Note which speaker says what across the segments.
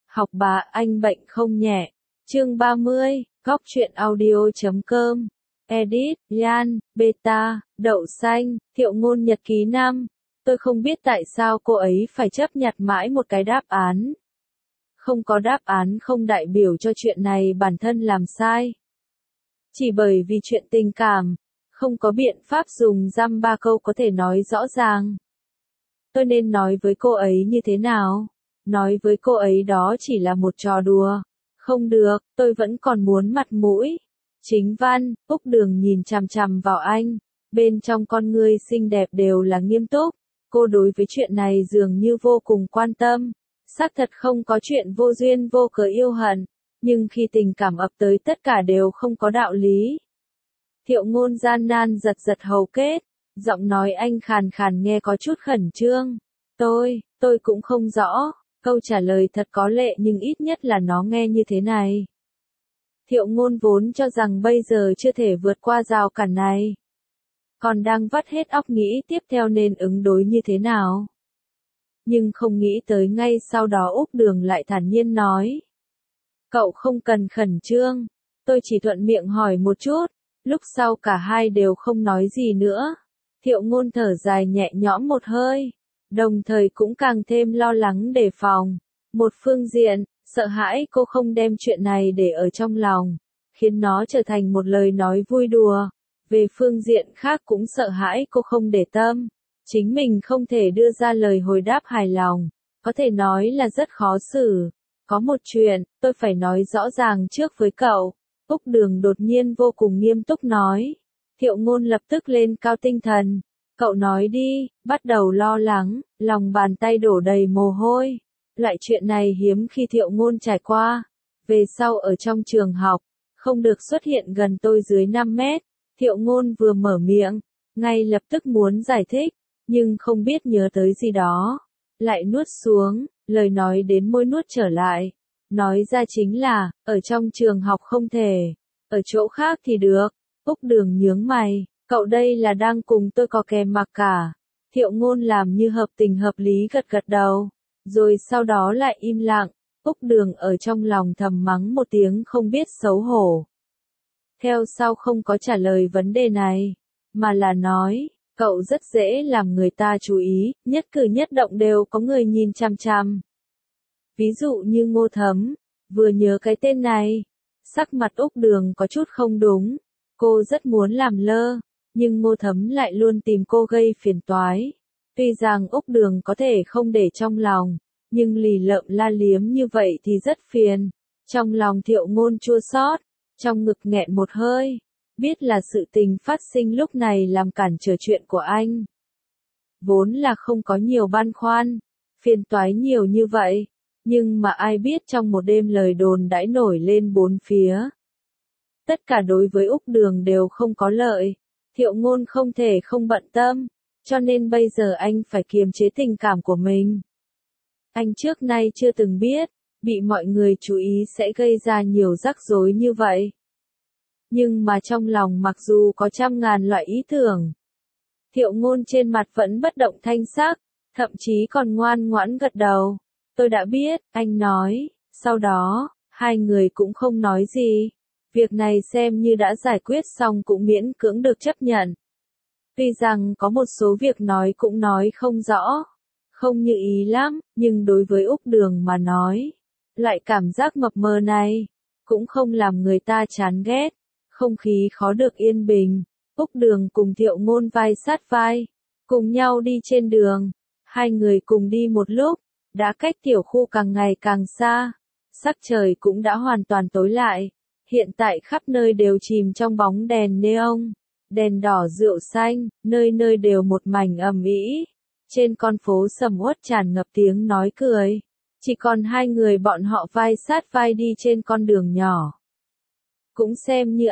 Speaker 1: Học bà anh bệnh không nhẹ. Chương 30, Góc truyện audio.com. Edit, Yan, Beta, Đậu Xanh, Thiệu Ngôn nhật ký 5. Tôi không biết tại sao cô ấy phải chấp nhặt mãi một cái đáp án. Không có đáp án không đại biểu cho chuyện này bản thân làm sai. Chỉ bởi vì chuyện tình cảm, không có biện pháp dùng dăm ba câu có thể nói rõ ràng. Tôi nên nói với cô ấy như thế nào? Nói với cô ấy đó chỉ là một trò đùa. Không được, tôi vẫn còn muốn mặt mũi. Chính văn, Úc Đường nhìn chằm chằm vào anh. Bên trong con ngươi xinh đẹp đều là nghiêm túc. Cô đối với chuyện này dường như vô cùng quan tâm. Xác thật không có chuyện vô duyên vô cớ yêu hận. Nhưng khi tình cảm ập tới tất cả đều không có đạo lý. Thiệu Ngôn gian nan giật giật hầu kết. Giọng nói anh khàn khàn nghe có chút khẩn trương. Tôi cũng không rõ. Câu trả lời thật có lệ nhưng ít nhất là nó nghe như thế này. Thiệu Ngôn vốn cho rằng bây giờ chưa thể vượt qua rào cản này. Còn đang vắt hết óc nghĩ tiếp theo nên ứng đối như thế nào. Nhưng không nghĩ tới ngay sau đó Úc Đường lại thản nhiên nói. Cậu không cần khẩn trương. Tôi chỉ thuận miệng hỏi một chút. Lúc sau cả hai đều không nói gì nữa. Thiệu Ngôn thở dài nhẹ nhõm một hơi. Đồng thời cũng càng thêm lo lắng đề phòng. Một phương diện, sợ hãi cô không đem chuyện này để ở trong lòng, khiến nó trở thành một lời nói vui đùa. Về phương diện khác cũng sợ hãi cô không để tâm, chính mình không thể đưa ra lời hồi đáp hài lòng, có thể nói là rất khó xử. Có một chuyện, tôi phải nói rõ ràng trước với cậu. Úc Đường đột nhiên vô cùng nghiêm túc nói. Thiệu Ngôn lập tức lên cao tinh thần. Cậu nói đi, bắt đầu lo lắng, lòng bàn tay đổ đầy mồ hôi. Loại chuyện này hiếm khi Thiệu Ngôn trải qua. Về sau ở trong trường học, không được xuất hiện gần tôi dưới 5 mét. Thiệu Ngôn vừa mở miệng, ngay lập tức muốn giải thích, nhưng không biết nhớ tới gì đó. Lại nuốt xuống, lời nói đến môi nuốt trở lại. Nói ra chính là, ở trong trường học không thể, ở chỗ khác thì được. Úc Đường nhướng mày. Cậu đây là đang cùng tôi có kè mặc cả. Thiệu Ngôn làm như hợp tình hợp lý gật gật đầu. Rồi sau đó lại im lặng. Úc Đường ở trong lòng thầm mắng một tiếng không biết xấu hổ. Theo sau không có trả lời vấn đề này. Mà là nói, cậu rất dễ làm người ta chú ý, nhất cử nhất động đều có người nhìn chằm chằm. Ví dụ như Ngô Thấm. Vừa nhớ cái tên này. Sắc mặt Úc Đường có chút không đúng. Cô rất muốn làm lơ. Nhưng Ngô Thấm lại luôn tìm cô gây phiền toái. Tuy rằng Úc Đường có thể không để trong lòng, nhưng lì lợm la liếm như vậy thì rất phiền. Trong lòng Thiệu Ngôn chua xót, trong ngực nghẹn một hơi. Biết là sự tình phát sinh lúc này làm cản trở chuyện của anh. Vốn là không có nhiều băn khoăn, phiền toái nhiều như vậy. Nhưng mà ai biết trong một đêm lời đồn đãi nổi lên bốn phía. Tất cả đối với Úc Đường đều không có lợi. Thiệu Ngôn không thể không bận tâm, cho nên bây giờ anh phải kiềm chế tình cảm của mình. Anh trước nay chưa từng biết, bị mọi người chú ý sẽ gây ra nhiều rắc rối như vậy. Nhưng mà trong lòng mặc dù có trăm ngàn loại ý tưởng, Thiệu Ngôn trên mặt vẫn bất động thanh sắc, thậm chí còn ngoan ngoãn gật đầu. Tôi đã biết, anh nói, sau đó, hai người cũng không nói gì. Việc này xem như đã giải quyết xong cũng miễn cưỡng được chấp nhận. Tuy rằng có một số việc nói cũng nói không rõ, không như ý lắm, nhưng đối với Úc Đường mà nói, loại cảm giác mập mờ này, cũng không làm người ta chán ghét, không khí khó được yên bình. Úc Đường cùng Thiệu Ngôn vai sát vai, cùng nhau đi trên đường, hai người cùng đi một lúc, đã cách tiểu khu càng ngày càng xa, sắc trời cũng đã hoàn toàn tối lại. Hiện tại khắp nơi đều chìm trong bóng đèn neon, đèn đỏ rượu xanh, nơi nơi đều một mảnh ầm ĩ. Trên con phố sầm uất tràn ngập tiếng nói cười. Chỉ còn hai người bọn họ vai sát vai đi trên con đường nhỏ. Cũng xem như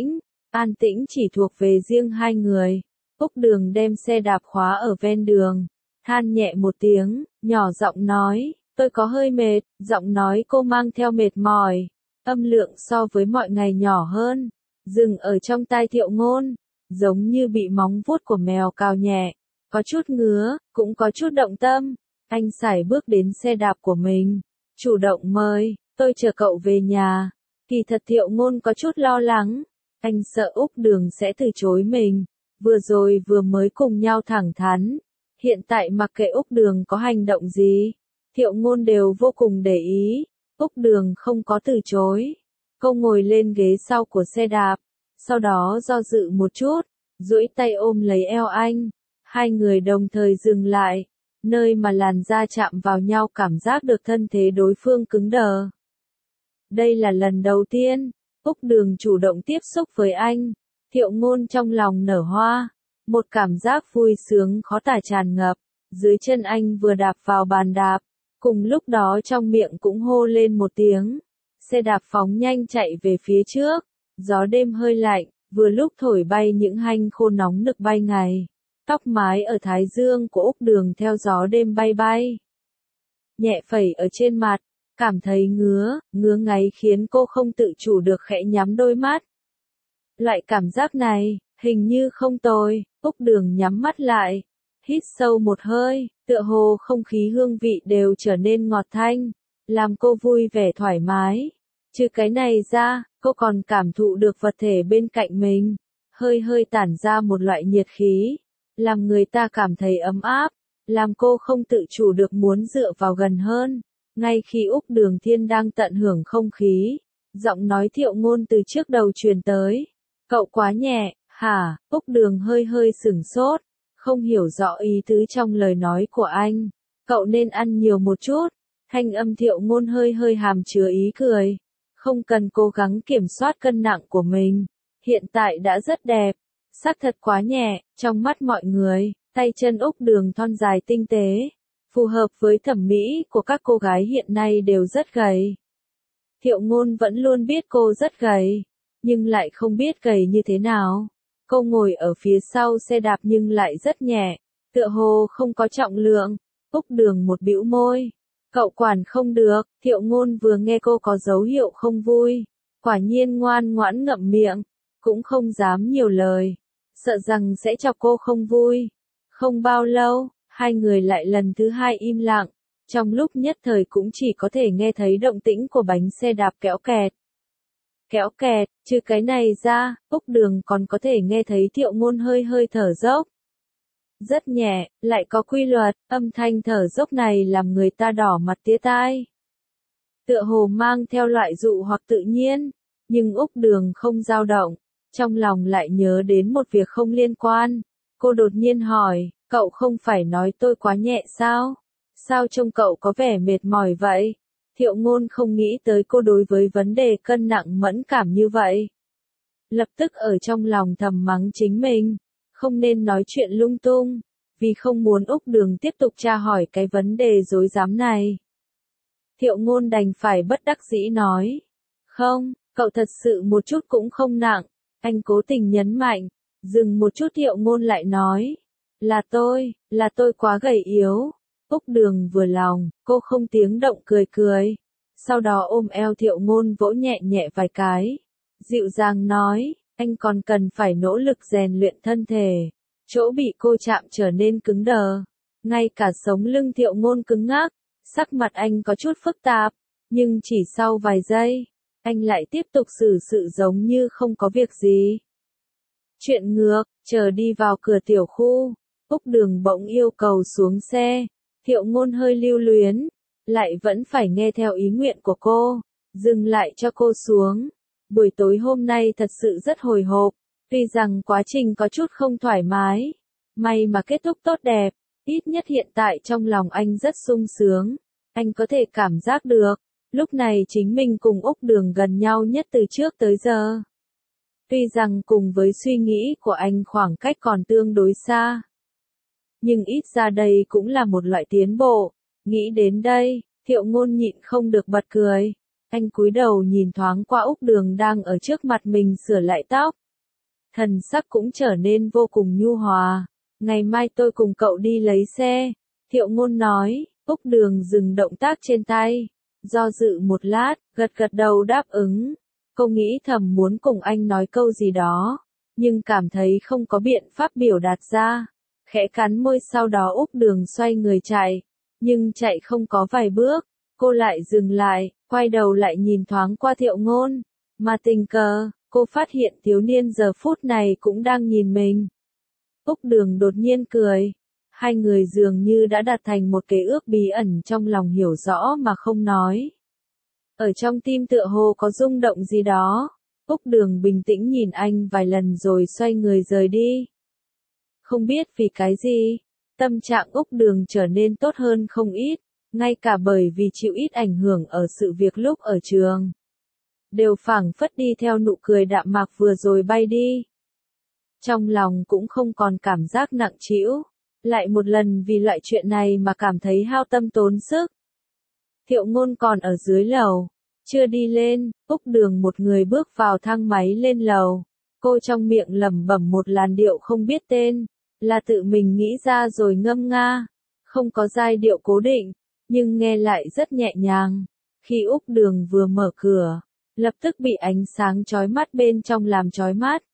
Speaker 1: an tĩnh chỉ thuộc về riêng hai người. Úc Đường đem xe đạp khóa ở ven đường, than nhẹ một tiếng, nhỏ giọng nói, tôi có hơi mệt, giọng nói cô mang theo mệt mỏi. Âm lượng so với mọi ngày nhỏ hơn, dừng ở trong tai Thiệu Ngôn, giống như bị móng vuốt của mèo cào nhẹ, có chút ngứa, cũng có chút động tâm. Anh sải bước đến xe đạp của mình, chủ động mời, tôi chờ cậu về nhà. Kỳ thật Thiệu Ngôn có chút lo lắng, anh sợ Úc Đường sẽ từ chối mình, vừa rồi vừa mới cùng nhau thẳng thắn. Hiện tại mặc kệ Úc Đường có hành động gì, Thiệu Ngôn đều vô cùng để ý, Úc Đường không có từ chối. Cô ngồi lên ghế sau của xe đạp, sau đó do dự một chút, duỗi tay ôm lấy eo anh. Hai người đồng thời dừng lại, nơi mà làn da chạm vào nhau cảm giác được thân thế đối phương cứng đờ. Đây là lần đầu tiên, Úc Đường chủ động tiếp xúc với anh. Thiệu Ngôn trong lòng nở hoa, một cảm giác vui sướng khó tả tràn ngập, dưới chân anh vừa đạp vào bàn đạp, cùng lúc đó trong miệng cũng hô lên một tiếng. Xe đạp phóng nhanh chạy về phía trước, gió đêm hơi lạnh, vừa lúc thổi bay những hanh khô nóng nực bay ngày. Tóc mái ở thái dương của Úc Đường theo gió đêm bay bay. Nhẹ phẩy ở trên mặt, cảm thấy ngứa ngáy khiến cô không tự chủ được khẽ nhắm đôi mắt. Loại cảm giác này, hình như không tồi, Úc Đường nhắm mắt lại, hít sâu một hơi, tựa hồ không khí hương vị đều trở nên ngọt thanh, làm cô vui vẻ thoải mái. Trừ cái này ra, cô còn cảm thụ được vật thể bên cạnh mình, hơi tản ra một loại nhiệt khí, làm người ta cảm thấy ấm áp, làm cô không tự chủ được muốn dựa vào gần hơn. Ngay khi Úc Đường Thiên đang tận hưởng không khí, giọng nói Thiệu Ngôn từ trước đầu truyền tới. Cậu quá nhẹ, hả? Úc Đường hơi sửng sốt, không hiểu rõ ý tứ trong lời nói của anh. Cậu nên ăn nhiều một chút. Thanh âm Thiệu Ngôn hơi hàm chứa ý cười. Không cần cố gắng kiểm soát cân nặng của mình. Hiện tại đã rất đẹp. Xác thật quá nhẹ, trong mắt mọi người, tay chân Úc Đường thon dài tinh tế. Phù hợp với thẩm mỹ của các cô gái hiện nay đều rất gầy. Thiệu Ngôn vẫn luôn biết cô rất gầy, nhưng lại không biết gầy như thế nào. Cô ngồi ở phía sau xe đạp nhưng lại rất nhẹ, tựa hồ không có trọng lượng. Úc Đường một bĩu môi. Cậu quản không được. Thiệu Ngôn vừa nghe cô có dấu hiệu không vui, quả nhiên ngoan ngoãn ngậm miệng, cũng không dám nhiều lời, sợ rằng sẽ chọc cô không vui. Không bao lâu, hai người lại lần thứ hai im lặng, trong lúc nhất thời cũng chỉ có thể nghe thấy động tĩnh của bánh xe đạp kéo kẹt. Kéo kẹt, trừ cái này ra, Úc Đường còn có thể nghe thấy Thiệu Ngôn hơi thở dốc. Rất nhẹ, lại có quy luật, âm thanh thở dốc này làm người ta đỏ mặt tía tai. Tựa hồ mang theo loại dụ hoặc tự nhiên, nhưng Úc Đường không dao động, trong lòng lại nhớ đến một việc không liên quan. Cô đột nhiên hỏi, cậu không phải nói tôi quá nhẹ sao? Sao trông cậu có vẻ mệt mỏi vậy? Thiệu Ngôn không nghĩ tới cô đối với vấn đề cân nặng mẫn cảm như vậy. Lập tức ở trong lòng thầm mắng chính mình, không nên nói chuyện lung tung, vì không muốn Úc Đường tiếp tục tra hỏi cái vấn đề rối rắm này. Thiệu Ngôn đành phải bất đắc dĩ nói, không, cậu thật sự một chút cũng không nặng. Anh cố tình nhấn mạnh, dừng một chút Thiệu Ngôn lại nói, là tôi quá gầy yếu. Úc Đường vừa lòng, cô không tiếng động cười, sau đó ôm eo Thiệu Ngôn vỗ nhẹ nhẹ vài cái, dịu dàng nói, anh còn cần phải nỗ lực rèn luyện thân thể. Chỗ bị cô chạm trở nên cứng đờ, ngay cả sống lưng Thiệu Ngôn cứng ngắc, sắc mặt anh có chút phức tạp, nhưng chỉ sau vài giây, anh lại tiếp tục xử sự giống như không có việc gì. Chuyện ngược, chờ đi vào cửa tiểu khu, Úc Đường bỗng yêu cầu xuống xe. Thiệu Ngôn hơi lưu luyến, lại vẫn phải nghe theo ý nguyện của cô, dừng lại cho cô xuống. Buổi tối hôm nay thật sự rất hồi hộp, tuy rằng quá trình có chút không thoải mái, may mà kết thúc tốt đẹp, ít nhất hiện tại trong lòng anh rất sung sướng. Anh có thể cảm giác được, lúc này chính mình cùng Úc Đường gần nhau nhất từ trước tới giờ. Tuy rằng cùng với suy nghĩ của anh khoảng cách còn tương đối xa, nhưng ít ra đây cũng là một loại tiến bộ. Nghĩ đến đây, Thiệu Ngôn nhịn không được bật cười. Anh cúi đầu nhìn thoáng qua Úc Đường đang ở trước mặt mình sửa lại tóc. Thần sắc cũng trở nên vô cùng nhu hòa. Ngày mai tôi cùng cậu đi lấy xe. Thiệu Ngôn nói. Úc Đường dừng động tác trên tay, do dự một lát, gật đầu đáp ứng. Cô nghĩ thầm muốn cùng anh nói câu gì đó, nhưng cảm thấy không có biện pháp biểu đạt ra. Khẽ cắn môi sau đó Úc Đường xoay người chạy, nhưng chạy không có vài bước, Cô lại dừng lại, quay đầu lại nhìn thoáng qua Thiệu Ngôn. Mà tình cờ, cô phát hiện thiếu niên giờ phút này cũng đang nhìn mình. Úc Đường đột nhiên cười. Hai người dường như đã đạt thành một kế ước bí ẩn trong lòng hiểu rõ mà không nói. Ở trong tim tựa hồ có rung động gì đó. Úc Đường bình tĩnh nhìn anh vài lần rồi xoay người rời đi. Không biết vì cái gì, tâm trạng Úc Đường trở nên tốt hơn không ít, ngay cả bởi vì chịu ít ảnh hưởng ở sự việc lúc ở trường. Đều phảng phất đi theo nụ cười đạm mạc vừa rồi bay đi. Trong lòng cũng không còn cảm giác nặng trĩu, lại một lần vì loại chuyện này mà cảm thấy hao tâm tốn sức. Thiệu Ngôn còn ở dưới lầu, chưa đi lên, Úc Đường một người bước vào thang máy lên lầu. Cô trong miệng lẩm bẩm một làn điệu không biết tên, là tự mình nghĩ ra rồi ngâm nga, không có giai điệu cố định, nhưng nghe lại rất nhẹ nhàng. Khi Úc Đường vừa mở cửa, lập tức bị ánh sáng chói mắt bên trong làm chói mắt.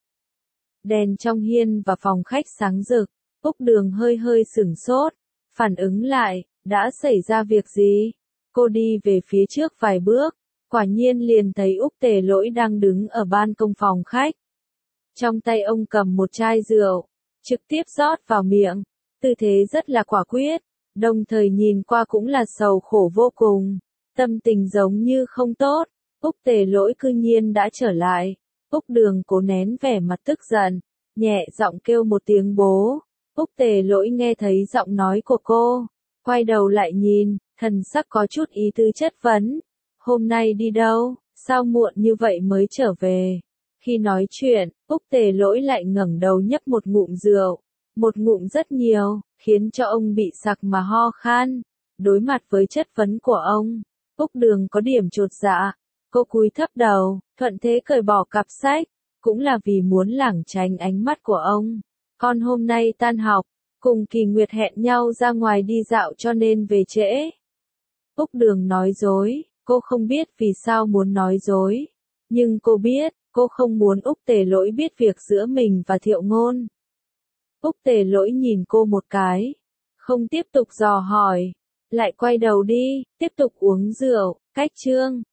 Speaker 1: Đèn trong hiên và phòng khách sáng rực, Úc Đường hơi hơi sửng sốt, phản ứng lại, đã xảy ra việc gì? Cô đi về phía trước vài bước, quả nhiên liền thấy Úc Tề Lỗi đang đứng ở ban công phòng khách. Trong tay ông cầm một chai rượu, trực tiếp rót vào miệng, tư thế rất là quả quyết, đồng thời nhìn qua cũng là sầu khổ vô cùng, tâm tình giống như không tốt. Úc Tề Lỗi cư nhiên đã trở lại. Úc Đường cố nén vẻ mặt tức giận, nhẹ giọng kêu một tiếng bố. Úc Tề Lỗi nghe thấy giọng nói của cô, quay đầu lại nhìn, thần sắc có chút ý tứ chất vấn. Hôm nay đi đâu, sao muộn như vậy mới trở về? Khi nói chuyện, Úc Tề Lỗi lại ngẩng đầu nhấp một ngụm rượu, một ngụm rất nhiều, khiến cho ông bị sặc mà ho khan. Đối mặt với chất vấn của ông, Úc Đường có điểm chột dạ. Cô cúi thấp đầu, thuận thế cởi bỏ cặp sách, cũng là vì muốn lảng tránh ánh mắt của ông. Con hôm nay tan học, cùng Kỳ Nguyệt hẹn nhau ra ngoài đi dạo cho nên về trễ. Úc Đường nói dối, cô không biết vì sao muốn nói dối. Nhưng cô biết, cô không muốn Úc Tề Lỗi biết việc giữa mình và Thiệu Ngôn. Úc Tề Lỗi nhìn cô một cái, không tiếp tục dò hỏi, lại quay đầu đi, tiếp tục uống rượu. Cách chương